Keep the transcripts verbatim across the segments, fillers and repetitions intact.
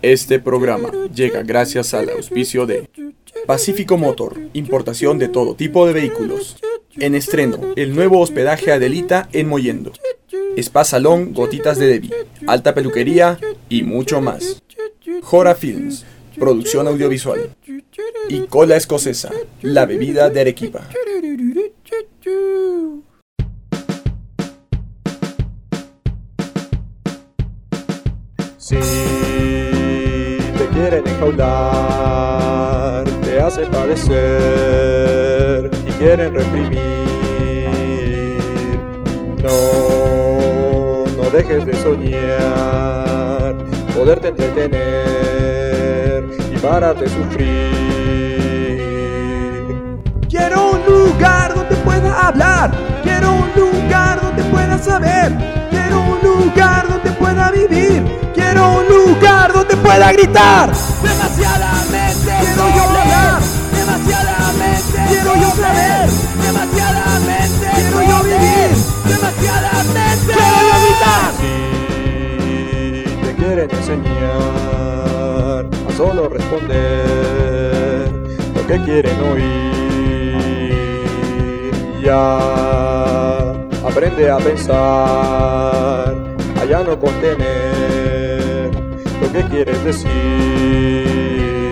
Este programa llega gracias al auspicio de Pacífico Motor, importación de todo tipo de vehículos. En estreno, el nuevo hospedaje Adelita en Mollendo. Spa Salón, Gotitas de Debbie, alta peluquería y mucho más. Jora Films, producción audiovisual. Y Cola Escocesa, la bebida de Arequipa. Si te quieren enjaular, te hacen padecer y quieren reprimir, no, no dejes de soñar, poderte entretener y parar de sufrir. Quiero un lugar donde pueda hablar, quiero un lugar donde pueda saber, quiero un lugar donde pueda vivir, quiero un lugar donde pueda gritar. Demasiadamente quiero yo hablar, demasiadamente quiero yo saber, demasiadamente quiero yo vivir, demasiadamente quiero yo gritar. Si te quieren enseñar a solo responder lo que quieren oír, ya aprende a pensar, a ya no contener lo que quieres decir.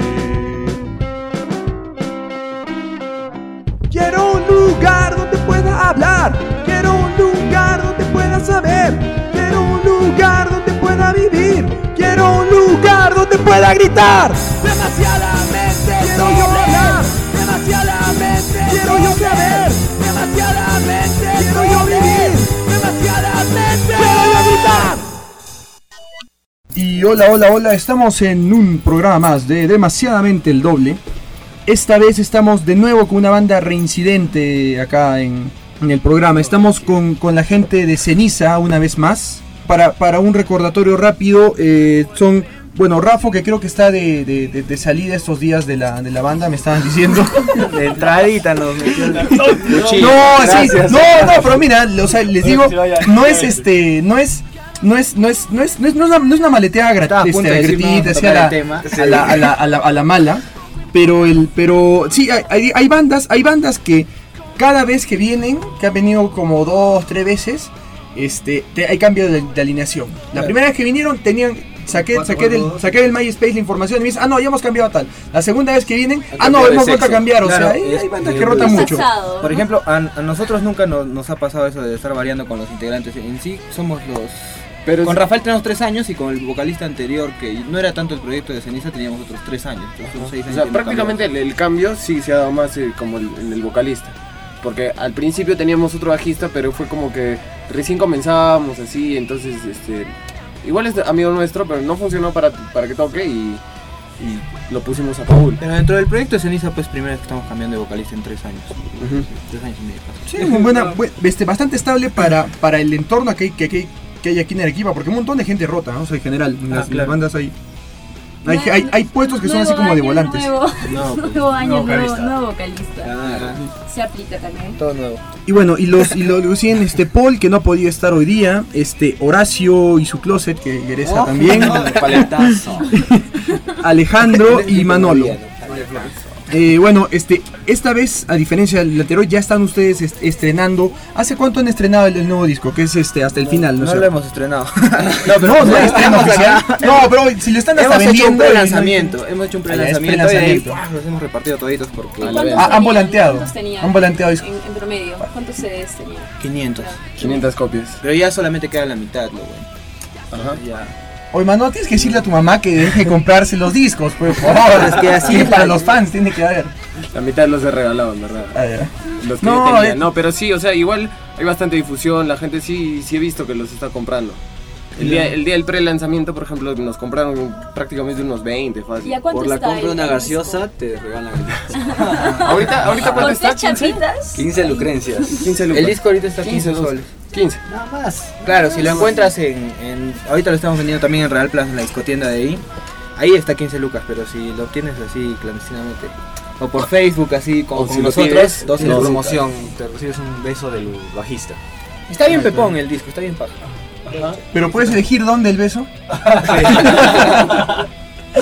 Quiero un lugar donde pueda hablar, quiero un lugar donde pueda saber, quiero un lugar donde pueda vivir, quiero un lugar donde pueda gritar. Demasiadamente quiero yo hablar, demasiadamente quiero yo saber, demasiadamente quiero yo vivir, demasiadamente quiero yo gritar. Y hola, hola, hola, estamos en un programa más de Demasiadamente el Doble. Esta vez estamos de nuevo con una banda reincidente acá en, en el programa. Estamos con, con la gente de Ceniza una vez más. Para, para un recordatorio rápido, eh, son, bueno, Rafo, que creo que está de, de, de, de salida estos días de la, de la banda, me estaban diciendo. De entradita nos metió el No, sí, no, no, pero mira, o sea, les digo, no es este, no es... No es, no es, no es, no es, no es, una, no es una maleteada gratuita, gratuita, así a la, a la, a la, a la, a la mala, pero el, pero sí, hay, hay bandas, hay bandas que cada vez que vienen, que han venido como dos, tres veces, este, te, hay cambio de, de alineación. La claro. primera vez que vinieron tenían, saqué, saqué del, saqué del MySpace la información y me dicen, ah no, ya hemos cambiado tal. La segunda vez que vienen, ah no, hemos vuelto a cambiar, claro, o sea, hay, hay bandas que rotan mucho. Pasado. Por ejemplo, a, a nosotros nunca nos, nos ha pasado eso de estar variando con los integrantes. En sí, somos los... Pero con Rafael tenemos tres años y con el vocalista anterior, que no era tanto el proyecto de Ceniza, teníamos otros tres años. Otros seis años. O sea, prácticamente el, el cambio sí se ha dado más eh, como el, en el vocalista. Porque al principio teníamos otro bajista, pero fue como que recién comenzábamos así, entonces este igual es amigo nuestro, pero no funcionó para, para que toque y, y lo pusimos a Paul. Pero dentro del proyecto de Ceniza, pues primero es que estamos cambiando de vocalista en tres años. Uh-huh. Tres años y medio. Sí, es buena, este, bastante estable para, para el entorno que hay, que, que, que hay aquí en Arequipa, porque un montón de gente rota, ¿no? O sea, en general, en las, ah, claro. las bandas hay, hay, hay, hay puestos que son así como de volantes. Nuevo, no, pues, nuevo año, nuevo nuevo, vocalista. nuevo vocalista. Ah, se aplica también. Todo nuevo. Y bueno, y los y lo decían este Paul, que no podía estar hoy día, este Horacio y su closet, que regresa oh, también. No, paletazo. Alejandro y Manolo. Eh, bueno, este, esta vez, a diferencia del anterior, ya están ustedes est- estrenando. ¿Hace cuánto han estrenado el, el nuevo disco? Que es este hasta el no, final, ¿no? No sé. lo hemos estrenado. No, pero no, no hay estreno oficial. No, pero si lo están hasta hemos vendiendo. Hecho un pre-lanzamiento, no hay... Hemos hecho un pre-lanzamiento, ah, pre-lanzamiento. y ahí, los hemos repartido toditos porque Ah, han volanteado. Han volanteado disco. En, en promedio, ¿cuántos C Ds tenían? quinientos. quinientas copias. Pero ya solamente queda la mitad, lo bueno. Ajá. Ya. Oye, Mano, tienes que decirle a tu mamá que deje de comprarse los discos, pues, por favor. Es que así es para los fans, tiene que haber. La mitad los he regalado, en verdad. Ah, ya. Los que no, yo tenía. eh. No, pero sí, o sea, igual hay bastante difusión, la gente sí, sí he visto que los está comprando. El día, el día del pre-lanzamiento, por ejemplo, nos compraron prácticamente unos veinte fácil. ¿Y a cuánto Por la está compra de el una disco? gaseosa te regalan el disco. ahorita, ahorita cuánto ¿Con está? tres chapitas? quince lucrencias. quince lucas. El disco ahorita está quince quince soles. quince. Nada más. Claro, si lo encuentras en, en... Ahorita lo estamos vendiendo también en Real Plaza, en la discotienda de ahí. Ahí está quince lucas, pero si lo obtienes así clandestinamente o por Facebook así como O con si lo nosotros, pides, doce En la lucas. promoción te recibes un beso del bajista. Está bien pepón el disco, está bien paja. Pero puedes elegir dónde el beso.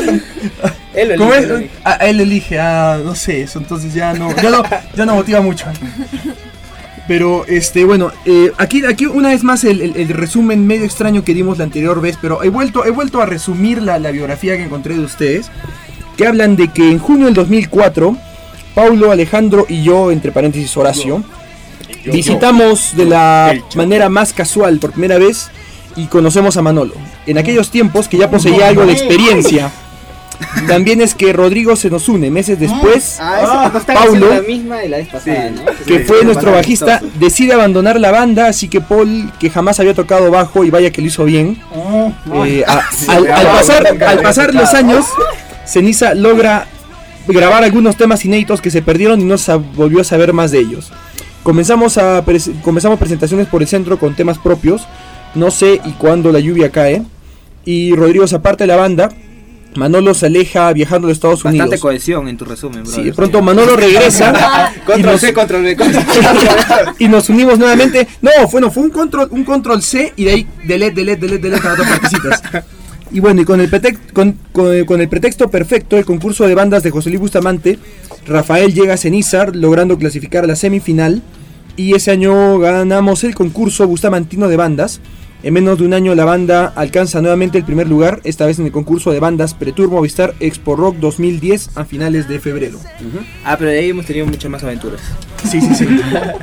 Él lo ¿Cómo elige, es? él lo elige. A, a él elige, ah, no sé, eso entonces ya no, ya no, ya no motiva mucho. Pero, este, bueno, eh, aquí, aquí una vez más el, el, el resumen medio extraño que dimos la anterior vez, pero he vuelto, he vuelto a resumir la, la biografía que encontré de ustedes, que hablan de que en junio del dos mil cuatro, Paulo, Alejandro y yo, entre paréntesis Horacio, yo, visitamos yo. de la manera más casual por primera vez y conocemos a Manolo. En aquellos tiempos que ya poseía algo de experiencia. También es que Rodrigo se nos une meses después. Ah, esa, ah, Paulo, la misma de la vez pasada, sí, ¿no? que sí, fue sí, nuestro bajista, decide abandonar la banda, así que Paul, que jamás había tocado bajo y vaya que lo hizo bien, eh, a, al, al pasar, al pasar los años, Ceniza logra grabar algunos temas inéditos que se perdieron y no se volvió a saber más de ellos. Comenzamos, a pres comenzamos presentaciones por el centro con temas propios, No sé y cuándo la lluvia cae, y Rodrigo se aparte de la banda. Manolo se aleja viajando a los Estados Unidos. Bastante cohesión en tu resumen, bro. Sí, de pronto Manolo regresa control C, control B, y nos unimos nuevamente. No, bueno, fue un control, un control C y de ahí delete, delete, delete, delete para otras partecitas. Y bueno, y con el, pretext, con, con, con el pretexto perfecto, el concurso de bandas de José Luis Bustamante, Rafael llega a Cenizar, logrando clasificar a la semifinal. Y ese año ganamos el concurso bustamantino de bandas. En menos de un año la banda alcanza nuevamente el primer lugar, esta vez en el concurso de bandas Pretur Movistar Expo Rock dos mil diez a finales de febrero. Uh-huh. Ah, pero de ahí hemos tenido muchas más aventuras. Sí, sí, sí.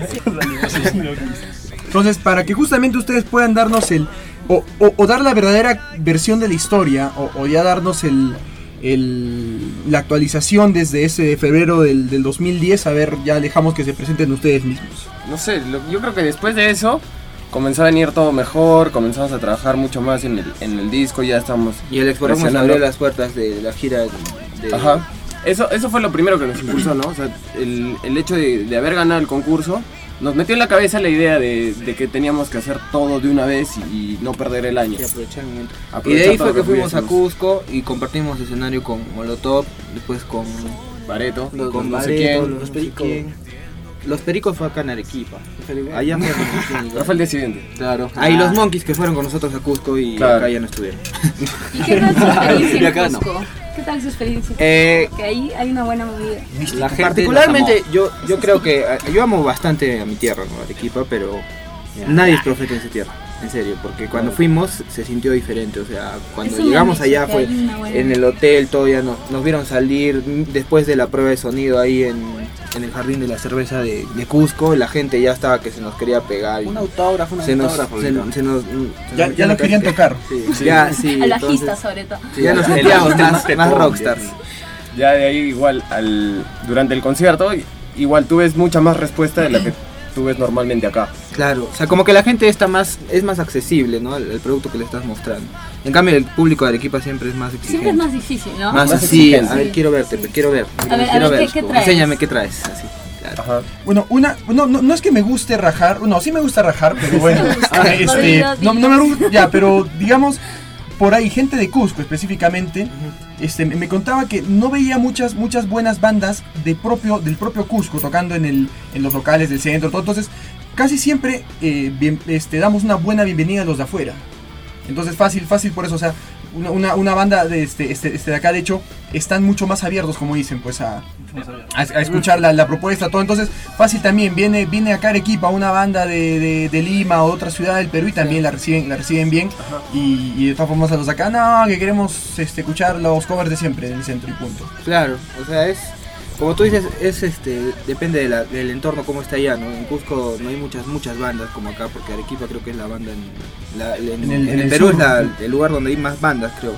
Entonces, para que justamente ustedes puedan darnos el... O, o, o dar la verdadera versión de la historia, o, o ya darnos el, el la actualización desde ese febrero del, del dos mil diez, a ver, ya dejamos que se presenten ustedes mismos. No sé, lo, yo creo que después de eso comenzó a venir todo mejor, comenzamos a trabajar mucho más en el, en el disco, ya estamos... Y el Expo Rock nos abrió las puertas de la gira de... Ajá, eso, eso fue lo primero que nos impulsó, ¿no? O sea, el, el hecho de, de haber ganado el concurso nos metió en la cabeza la idea de, de que teníamos que hacer todo de una vez y, y no perder el año. Y aprovechar el momento. Y de ahí fue que fuimos a Cusco y compartimos escenario con Molotov, después con... Bareto, con, con no no sé quién, los Pericos. Los Pericos fue acá en Arequipa. Allá fue, fue el día siguiente. Claro. Ahí ah. los Monkeys que fueron con nosotros a Cusco y claro. acá ya no estuvieron. ¿Y qué tal su experiencia en Cusco? ¿Qué tal su experiencia? Eh, que ahí hay una buena movida. La gente particularmente yo yo creo que yo amo bastante a mi tierra, ¿no? Arequipa, pero nadie es profeta en su tierra. En serio, porque cuando fuimos se sintió diferente, o sea, cuando Eso llegamos allá fue en el hotel, todavía nos, nos vieron salir después de la prueba de sonido ahí en, en el jardín de la cerveza de, de Cusco, la gente ya estaba que se nos quería pegar. Un autógrafo, un se autógrafo. Nos, se, se nos, ya se ya lo querían tocar. Sí, sí. Ya, sí, al bajista sobre todo. Sí, ya nos sentíamos más, más rockstars. Ya de ahí igual, al, durante el concierto, igual tú ves mucha más respuesta de la que tú ves normalmente acá. Claro, o sea, como que la gente está más, es más accesible, ¿no? El, el producto que le estás mostrando. En cambio, el público de Arequipa siempre es más exigente. Siempre es más difícil, ¿no? Más, más así, exigente. a ver, quiero verte, quiero ver. A ver, quiero a ver, ver. ¿qué, qué traes? Enséñame qué traes, así. Claro. Ajá. Bueno, una, no, no, no es que me guste rajar, no, sí me gusta rajar, pero bueno, ah, este, no, no me gusta, ya, pero digamos, por ahí gente de Cusco específicamente, uh-huh. este, me contaba que no veía muchas, muchas buenas bandas de propio, del propio Cusco tocando en, el, en los locales del centro, todo, entonces casi siempre eh, bien, este, damos una buena bienvenida a los de afuera. Entonces fácil, fácil por eso, o sea, una, una, una banda de, este, este, este de acá, de hecho, están mucho más abiertos, como dicen, pues a, a, a escuchar la, la propuesta, todo. Entonces fácil también, viene, viene acá Arequipa una banda de, de, de Lima o de otra ciudad del Perú y también la reciben, la reciben bien. Y, y de todas formas a los de acá, no, que queremos este, escuchar los covers de siempre del centro y punto. Claro, o sea, es... Como tú dices, es este depende de la, del entorno cómo está allá, ¿no? En Cusco no hay muchas muchas bandas como acá, porque Arequipa creo que es la banda en, la, en, en, el, en el, el Perú sur, es la, el lugar donde hay más bandas, creo.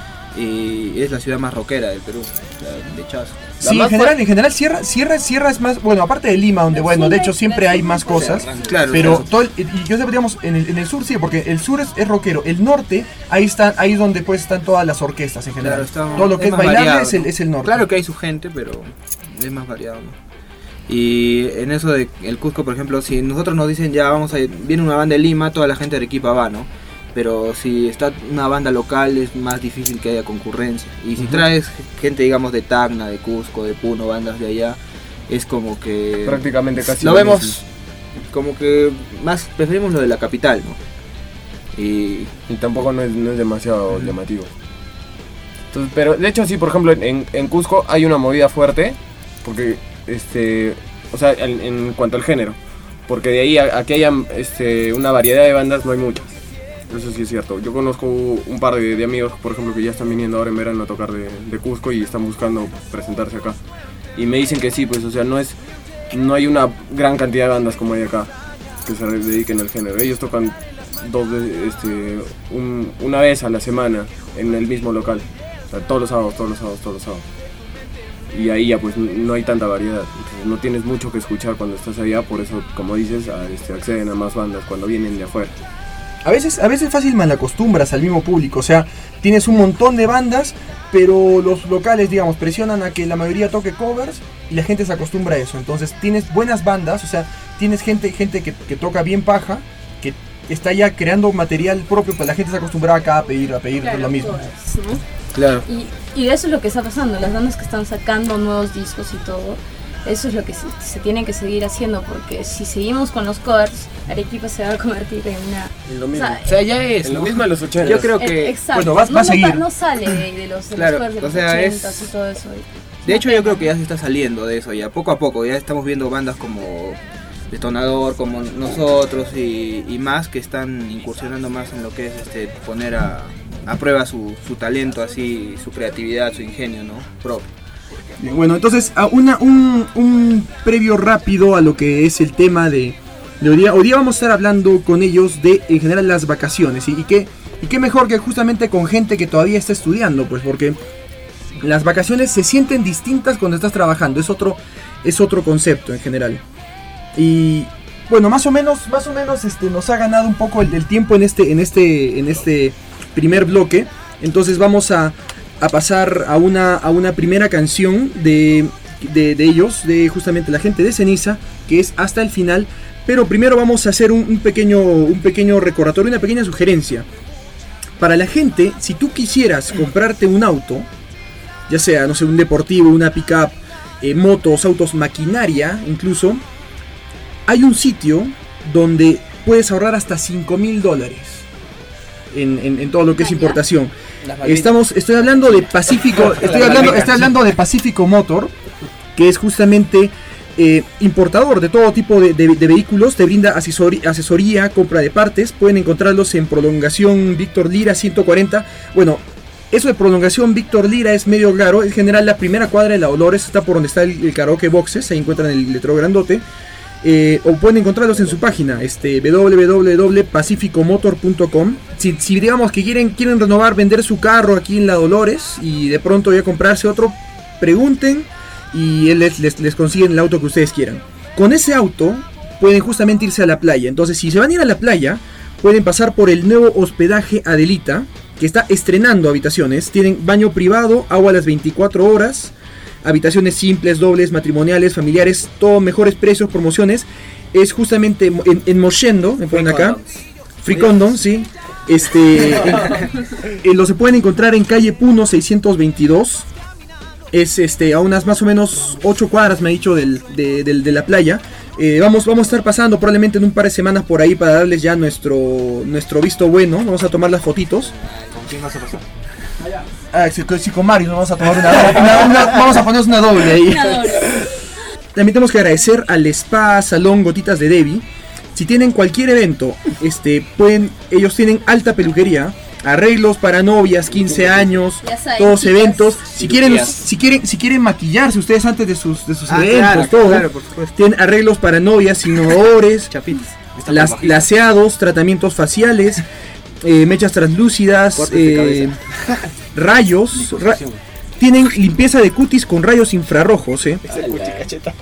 Y es la ciudad más rockera del Perú, la de Chazo. Sí, en general, en general Sierra, Sierra, Sierra es más, bueno, aparte de Lima, donde bueno, de hecho siempre hay más cosas, claro, pero claro. todo el, y yo sé, digamos, en el, en el sur sí, porque el sur es, es rockero, el norte, ahí están, ahí es donde pues están todas las orquestas en general, claro, está, todo lo que es, es bailable variado, es, el, es el norte. Claro que hay su gente, pero es más variado, ¿no? Y en eso de el Cusco, por ejemplo, si nosotros nos dicen ya vamos a viene una banda de Lima, toda la gente de Arequipa va, ¿no? Pero si está una banda local es más difícil que haya concurrencia. Y si uh-huh. traes gente, digamos, de Tacna, de Cusco, de Puno, bandas de allá, es como que... prácticamente casi lo vemos mismo. Como que más preferimos lo de la capital, ¿no? Y, y tampoco no es, no es demasiado uh-huh. llamativo. Entonces, pero de hecho sí, por ejemplo, en, en Cusco hay una movida fuerte, porque, este, o sea, en, en cuanto al género, porque de ahí a, a que haya este, una variedad de bandas no hay muchas. Eso sí es cierto. Yo conozco un par de, de amigos, por ejemplo, que ya están viniendo ahora en verano a tocar de, de Cusco y están buscando presentarse acá. Y me dicen que sí, pues, o sea, no es, no hay una gran cantidad de bandas como hay acá que se dediquen al género. Ellos tocan dos, este, un, una vez a la semana en el mismo local. O sea, todos los sábados, todos los sábados, todos los sábados. Y ahí ya pues no hay tanta variedad. Entonces, no tienes mucho que escuchar cuando estás allá, por eso, como dices, a, este, acceden a más bandas cuando vienen de afuera. A veces, a veces fácil mal acostumbras al mismo público, o sea, tienes un montón de bandas, pero los locales, digamos, presionan a que la mayoría toque covers y la gente se acostumbra a eso. Entonces tienes buenas bandas, o sea, tienes gente, gente que, que toca bien paja, que está ya creando material propio, pues la gente se acostumbra acá a pedir, a pedir claro, lo mismo. Covers, ¿no? Claro. Y, y eso es lo que está pasando, las bandas que están sacando nuevos discos y todo. Eso es lo que se, se tiene que seguir haciendo, porque si seguimos con los covers, Arequipa se va a convertir en una... En lo mismo. O sea, O sea, ya es. En lo ¿no? mismo de los ochenta. Yo creo que. Exacto. Bueno, va- va no, a seguir. No, no sale de, de los, de Claro, los covers de o los sea, ochentas es- y todo eso. De hecho, yo creo que ya se está saliendo de eso, ya poco a poco. Ya estamos viendo bandas como Detonador, como nosotros y, y más que están incursionando más en lo que es este poner a, a prueba su, su talento, así, su creatividad, su ingenio, ¿no? Propio. Bien, bueno, entonces a una, un, un previo rápido a lo que es el tema de, de hoy día. Hoy día vamos a estar hablando con ellos de, en general, las vacaciones. Y, y, qué, y qué mejor que justamente con gente que todavía está estudiando, pues porque las vacaciones se sienten distintas cuando estás trabajando. Es otro, es otro concepto en general. Y bueno, más o menos, más o menos este, nos ha ganado un poco el, el tiempo en este, en este, en este primer bloque. Entonces vamos a, a pasar a una, a una primera canción de, de, de ellos, de justamente la gente de Ceniza, que es Hasta el Final. Pero primero vamos a hacer un, un pequeño, un pequeño recordatorio, una pequeña sugerencia. Para la gente, si tú quisieras comprarte un auto, ya sea, no sé, un deportivo, una pick-up, eh, motos, autos, maquinaria, incluso, hay un sitio donde puedes ahorrar hasta cinco mil dólares en, en, en todo lo que es importación. Estamos, estoy hablando de Pacífico, estoy hablando, estoy hablando de Pacífico Motor, que es justamente eh, importador de todo tipo de, de, de vehículos. Te brinda asesoría, asesoría, compra de partes. Pueden encontrarlos en Prolongación Víctor Lira ciento cuarenta. Bueno, eso de Prolongación Víctor Lira es medio claro. En general, la primera cuadra de la Dolores está por donde está el, el karaoke boxes. Ahí encuentran el letrero grandote. Eh, o pueden encontrarlos en su página, este, w w w punto pacifico motor punto com. Si, si digamos que quieren, quieren renovar, vender su carro aquí en la Dolores y de pronto ya comprarse otro, pregunten y él les, les, les consiguen el auto que ustedes quieran. Con ese auto pueden justamente irse a la playa. Entonces, si se van a ir a la playa, pueden pasar por el nuevo hospedaje Adelita, que está estrenando habitaciones. Tienen baño privado, agua a las veinticuatro horas, habitaciones simples, dobles, matrimoniales, familiares, todo mejores precios, promociones. Es justamente en, en Moshendo, me ponen acá. Free Condom, sí. Este, en, en, lo se pueden encontrar en calle Puno seiscientos veintidós. Es este, a unas más o menos ocho cuadras, me ha dicho, del, de, del, de la playa. Eh, vamos, vamos a estar pasando probablemente en un par de semanas por ahí para darles ya nuestro, nuestro visto bueno. Vamos a tomar las fotitos. ¿Con quién vas a pasar? Ah, si, si con Mario vamos a tomar una, una, una, vamos a ponernos una doble ahí. Una doble. También tenemos que agradecer al Spa Salón Gotitas de Debbie. Si tienen cualquier evento, este, pueden, ellos tienen alta peluquería, arreglos para novias, quince años, Ya saben, todos chicas. eventos. Si quieren, si quieren, si quieren maquillarse ustedes antes de sus, de sus Ah, eventos, claro, todo, claro, por supuesto. tienen arreglos para novias, innovadores, Chapitas. las, laseados, tratamientos faciales, eh, mechas translúcidas, Cortes de eh, rayos. ra- tienen limpieza de cutis con rayos infrarrojos, eh. Cacheta.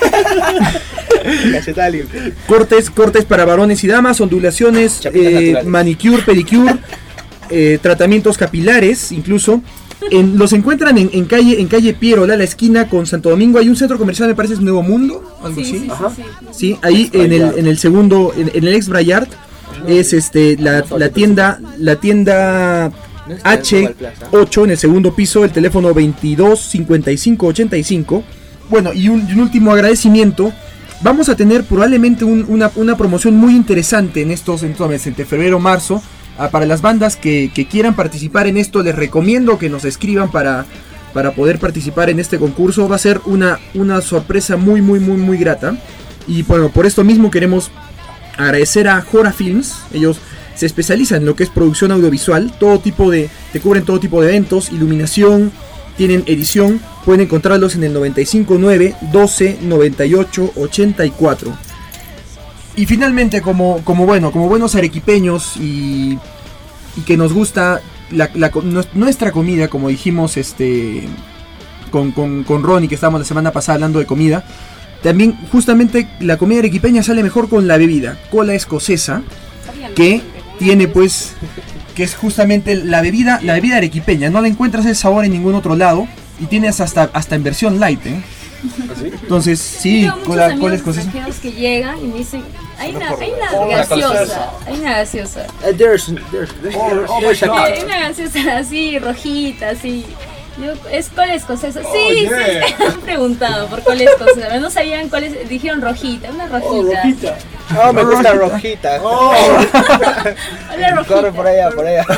Cacheta limpia. cortes, cortes para varones y damas, ondulaciones, Chapitas eh, naturales. manicure, pedicure, eh, tratamientos capilares, incluso. En, los encuentran en, en calle en calle Pierola, la esquina con Santo Domingo. Hay un centro comercial, me parece, es Nuevo Mundo, algo Sí, así. sí, sí, Ajá. sí. Sí, ahí en el, en el segundo, en, en el ex Brayard, es este la, la tienda, la tienda H ocho en el segundo piso, el teléfono veintidós cincuenta y cinco ochenta y cinco. Bueno, y un, y un último agradecimiento. Vamos a tener probablemente un- una, una promoción muy interesante en estos, en estos meses, entre febrero y marzo, Ah, para las bandas que, que quieran participar en esto, les recomiendo que nos escriban para, para poder participar en este concurso. Va a ser una, una sorpresa muy, muy, muy, muy grata. Y bueno, por esto mismo queremos agradecer a Jora Films. Ellos se especializan en lo que es producción audiovisual. Todo tipo de, te cubren todo tipo de eventos, iluminación, tienen edición. Pueden encontrarlos en el noventa y cinco nueve, doce, noventa y ocho, ochenta y cuatro. Y finalmente, como, como, bueno, como buenos arequipeños y, y que nos gusta la, la, nuestra comida, como dijimos este con, con, con Ronnie, que estábamos la semana pasada hablando de comida, también justamente la comida arequipeña sale mejor con la bebida, cola escocesa, que tiene pues, que es justamente la bebida, la bebida arequipeña. No la encuentras el sabor en ningún otro lado y tienes hasta, hasta en versión light, ¿eh? ¿Así? Entonces, sí, cola, cola escocesa. Que llegan y me dicen, hay una, hay una gaseosa, hay una gaseosa. Uh, there's, there's, there's, there's Sí, hay una gaseosa así, rojita, así. Yo, ¿es cola escocesa? Sí, oh, yeah. sí, me han preguntado por cola escocesa. No sabían cuál es, dijeron rojita, una rojita. Oh, rojita. Oh, me gusta rojita. Oh. Hola, rojita. Corre por allá, por allá.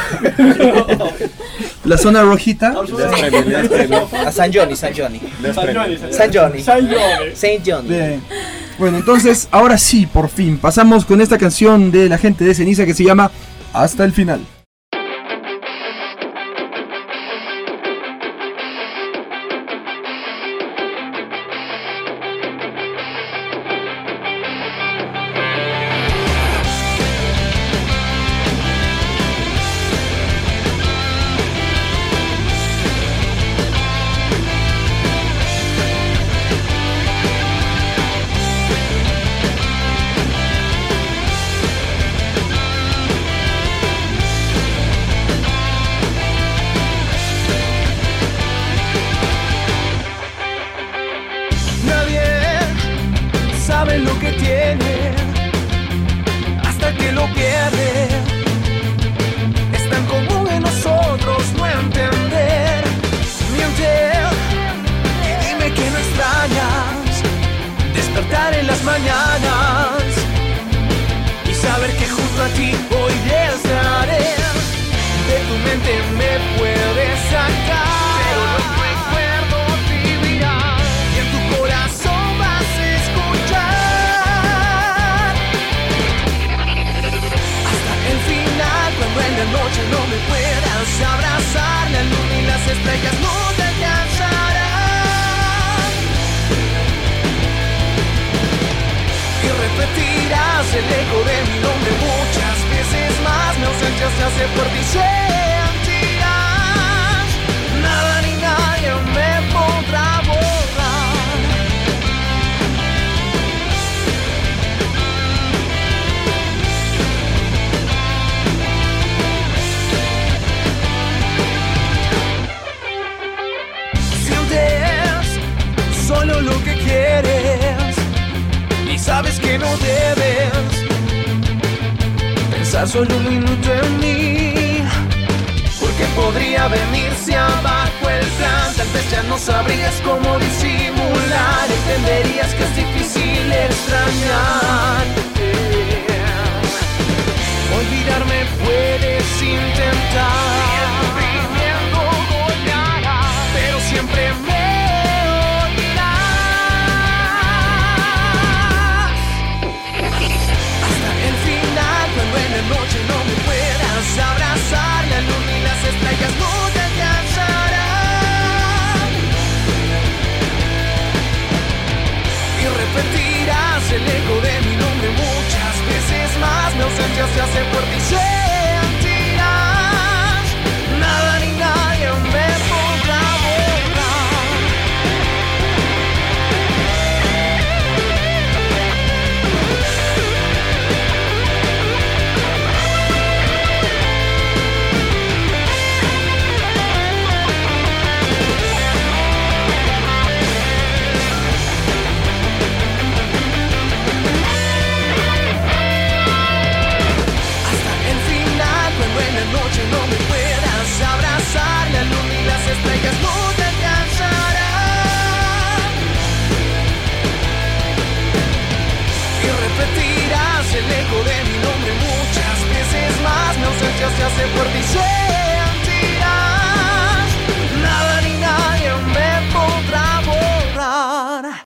La zona rojita. A San Johnny, San Johnny. San Johnny. Saint Johnny. Bien. Bueno, entonces, ahora sí, por fin, pasamos con esta canción de la gente de Ceniza que se llama Hasta el Final. Solo un minuto en mí, porque podría venirse abajo el plan. Tal vez ya no sabrías cómo disimular, entenderías que es difícil extrañar. Olvidarme puedes intentar, pero siempre me noche no me puedas abrazar, la luna y las estrellas no te alcanzarán. Y repetirás el eco de mi nombre muchas veces más. Mi ausencia se hace fuerte y sentirás nada ni nadie me podrá borrar. se hace fuerte.